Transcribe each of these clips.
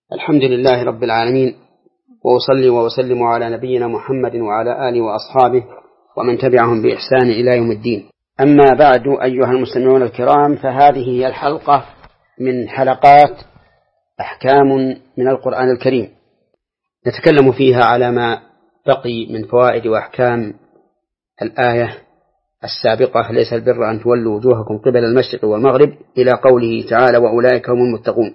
الحمد لله رب العالمين، وأصلي وأسلم على نبينا محمد وعلى آله وأصحابه ومن تبعهم بإحسان إلى يوم الدين. أما بعد، أيها المستمعون الكرام، فهذه هي الحلقة من حلقات أحكام من القرآن الكريم، نتكلم فيها على ما بقي من فوائد وأحكام الآية السابقة: ليس البر أن تولوا وجوهكم قبل المشرق والمغرب، إلى قوله تعالى: وأولئك هم المتقون.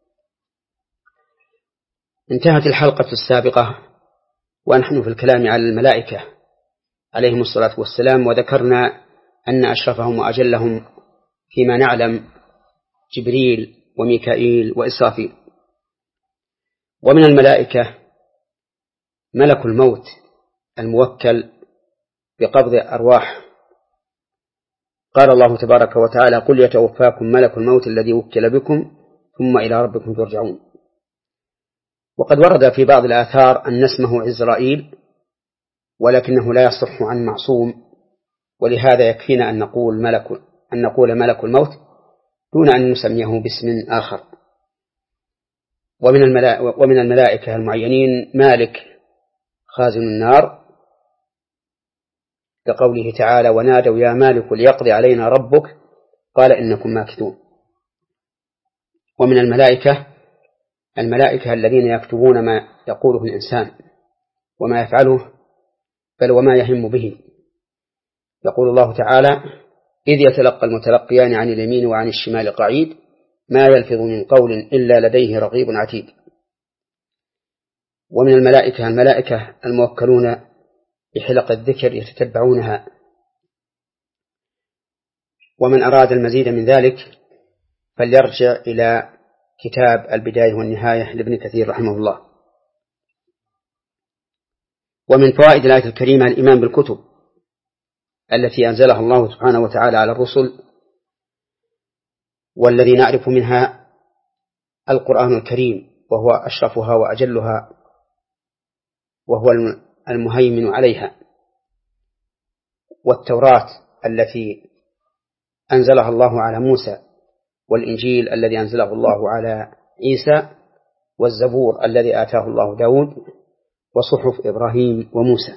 انتهت الحلقة السابقة ونحن في الكلام على الملائكة عليهم الصلاة والسلام، وذكرنا أن أشرفهم وأجلهم فيما نعلم جبريل وميكائيل وإسرافيل. ومن الملائكة ملك الموت الموكل بقبض الأرواح. قال الله تبارك وتعالى: قل يتوفاكم ملك الموت الذي وكل بكم ثم إلى ربكم ترجعون. وقد ورد في بعض الآثار أن اسمه عزرائيل، ولكنه لا يصح عن معصوم، ولهذا يكفينا أن نقول ملك الموت دون أن نسميه باسم آخر. ومن الملائكة المعينين مالك خازن النار، كقوله تعالى: ونادوا يا مالك ليقضي علينا ربك قال إنكم ماكثون. ومن الملائكة الذين يكتبون ما يقوله الإنسان وما يفعله، بل وما يهم به. يقول الله تعالى: إذ يتلقى المتلقيان عن اليمين وعن الشمال قعيد ما يلفظ من قول إلا لديه رقيب عتيد. ومن الملائكة الموكلون بحلق الذكر يتتبعونها. ومن أراد المزيد من ذلك فليرجع إلى كتاب البداية والنهاية لابن كثير رحمه الله. ومن فوائد الآية الكريمة الإيمان بالكتب التي أنزلها الله سبحانه وتعالى على الرسل، والذي نعرف منها القرآن الكريم وهو أشرفها وأجلها، وهو المهيمن عليها، والتوراة التي أنزلها الله على موسى، والإنجيل الذي أنزله الله على عيسى، والزبور الذي آتاه الله داود، وصحف إبراهيم وموسى.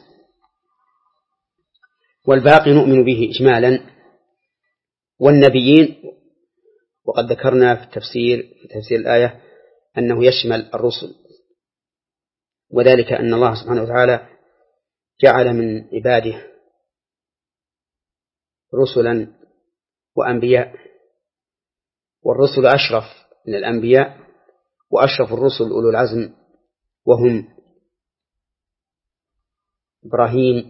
والباقي نؤمن به إجمالا. والنبيين، وقد ذكرنا في تفسير الآية أنه يشمل الرسل، وذلك أن الله سبحانه وتعالى جعل من عباده رسلا وأنبياء، والرسل أشرف من الأنبياء، وأشرف الرسل أولو العزم، وهم إبراهيم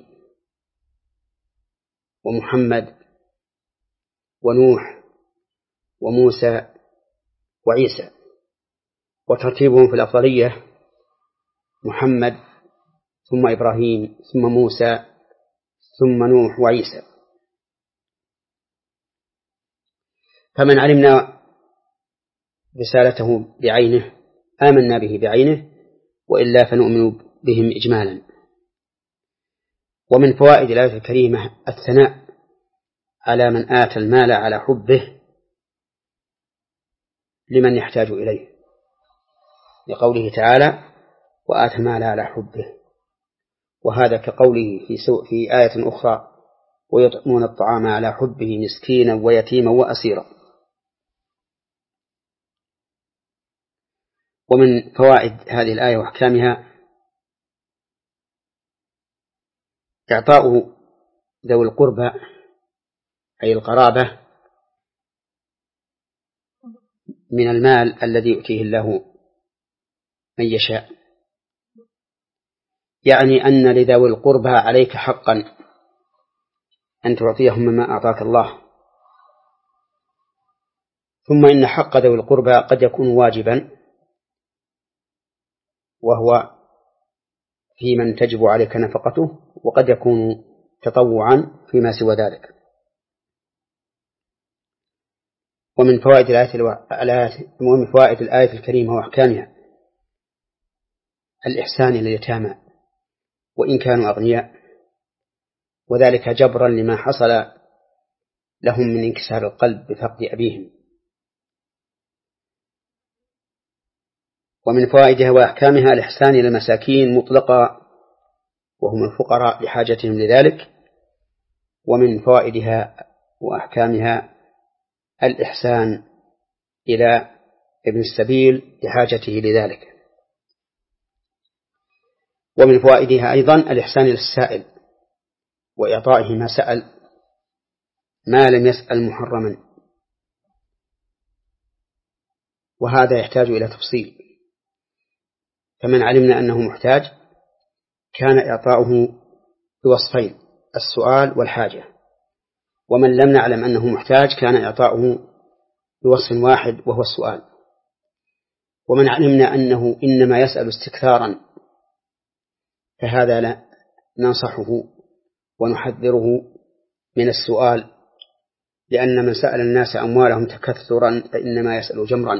ومحمد ونوح وموسى وعيسى. وترتيبهم في الأفضلية محمد ثم إبراهيم ثم موسى ثم نوح وعيسى. فمن علمنا رسالته بعينه آمنا به بعينه، وإلا فنؤمن بهم إجمالا. ومن فوائد الآية الكريمة الثناء على من آتى المال على حبه لمن يحتاج إليه، لقوله تعالى: وآتى المال على حبه. وهذا كقوله في آية أخرى: ويطعمون الطعام على حبه مسكينا ويتيما وأسيرا. ومن فوائد هذه الآية وأحكامها إعطاء ذوي القربى أي القرابة من المال الذي يؤتيه الله من يشاء، يعني أن لذوي القربى عليك حقا أن تعطيهم مما أعطاك الله. ثم إن حق ذوي القربى قد يكون واجبا، وهو في من تجب عليك نفقته، وقد يكون تطوعا فيما سوى ذلك. ومن فوائد الآية الكريمة وأحكامها الإحسان إلى اليتامى وإن كانوا أغنياء، وذلك جبرا لما حصل لهم من انكسار القلب بفقد أبيهم. ومن فوائدها وأحكامها الإحسان إلى المساكين مطلقا وهم الفقراء لحاجتهم لذلك. ومن فوائدها وأحكامها الإحسان إلى ابن السبيل لحاجته لذلك. ومن فوائدها أيضا الإحسان إلى السائل وإعطائه ما سأل ما لم يسأل محرما، وهذا يحتاج إلى تفصيل. فمن علمنا أنه محتاج كان إعطاؤه بوصفين: السؤال والحاجة. ومن لم نعلم أنه محتاج كان إعطاؤه بوصف واحد وهو السؤال. ومن علمنا أنه إنما يسأل استكثارا فهذا لا ننصحه ونحذره من السؤال، لأن من سأل الناس أموالهم تكثرا فإنما يسأل جمرا.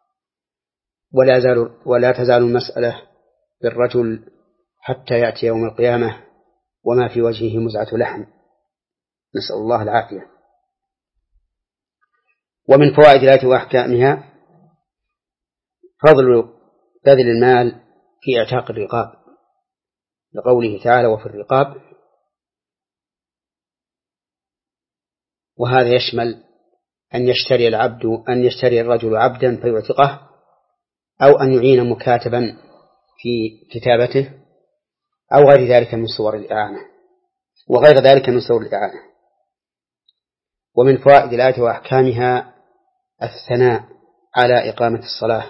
ولا تزال المسألة بالرجل حتى يأتي يوم القيامة وما في وجهه مزعة لحم، نسأل الله العافية. ومن فوائد الآية وأحكامها فضل بذل المال في اعتاق الرقاب، لقوله تعالى: وفي الرقاب. وهذا يشمل أن يشتري الرجل عبدا فيعتقه، أو أن يعين مكاتبا في كتابته، أو غير ذلك من صور الإعانة ومن فوائد الآية وأحكامها الثناء على إقامة الصلاة،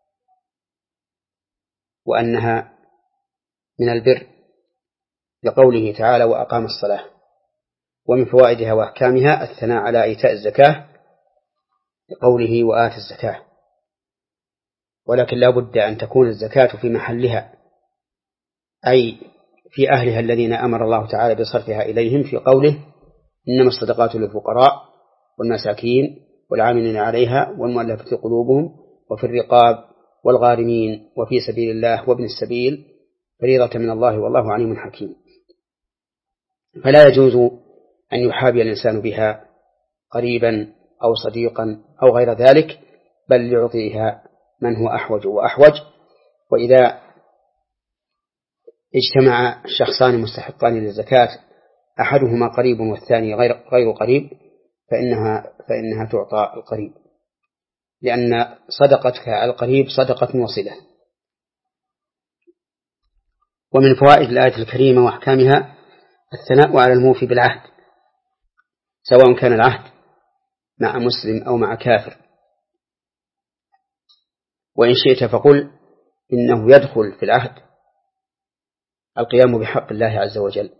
وأنها من البر، لقوله تعالى: وأقام الصلاة. ومن فوائدها وأحكامها الثناء على إيتاء الزكاة، لقوله: وآت الزكاة. ولكن لا بد أن تكون الزكاة في محلها، أي في أهلها الذين أمر الله تعالى بصرفها إليهم في قوله: إنما الصدقات للفقراء والمساكين والعاملين عليها والمؤلفة قلوبهم وفي الرقاب والغارمين وفي سبيل الله وابن السبيل فريضة من الله والله عليم حكيم. فلا يجوز أن يحابي الإنسان بها قريبا أو صديقا أو غير ذلك، بل يعطيها من هو أحوج وأحوج. وإذا اجتمع شخصان مستحقان للزكاة أحدهما قريب والثاني غير قريب فإنها تعطى القريب، لأن صدقتك على القريب صدقة وصلة. ومن فوائد الآية الكريمة وأحكامها الثناء على الموفي بالعهد، سواء كان العهد مع مسلم أو مع كافر. وإن شئت فقل إنه يدخل في العهد القيام بحق الله عز وجل،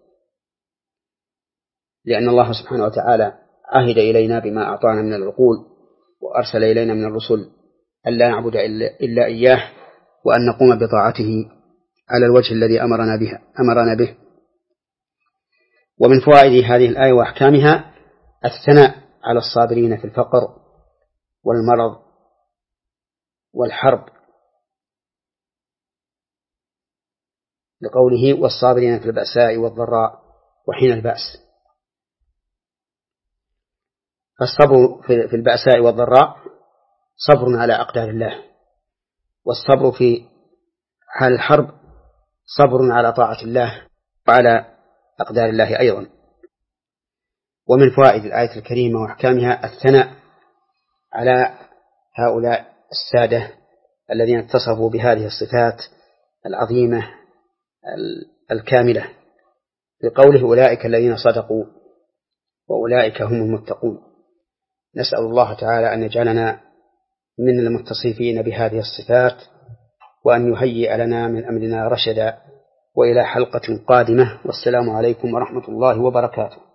لأن الله سبحانه وتعالى عهد إلينا بما أعطانا من العقول، وأرسل إلينا من الرسل أن لا نعبد إلا إياه، وأن نقوم بطاعته على الوجه الذي أمرنا به. ومن فوائد هذه الآية وأحكامها الثناء على الصابرين في الفقر والمرض والحرب، لقوله: والصابرين في البأساء والضراء وحين البأس. فالصبر في البأساء والضراء صبر على أقدار الله، والصبر في حال الحرب صبر على طاعة الله وعلى أقدار الله أيضا. ومن فوائد الآية الكريمة وأحكامها الثناء على هؤلاء السادة الذين اتصفوا بهذه الصفات العظيمة الكاملة، بقوله: أولئك الذين صدقوا وأولئك هم المتقون. نسأل الله تعالى أن يجعلنا من المتصفين بهذه الصفات، وأن يهيئ لنا من أمرنا رشدا. وإلى حلقة قادمة، والسلام عليكم ورحمة الله وبركاته.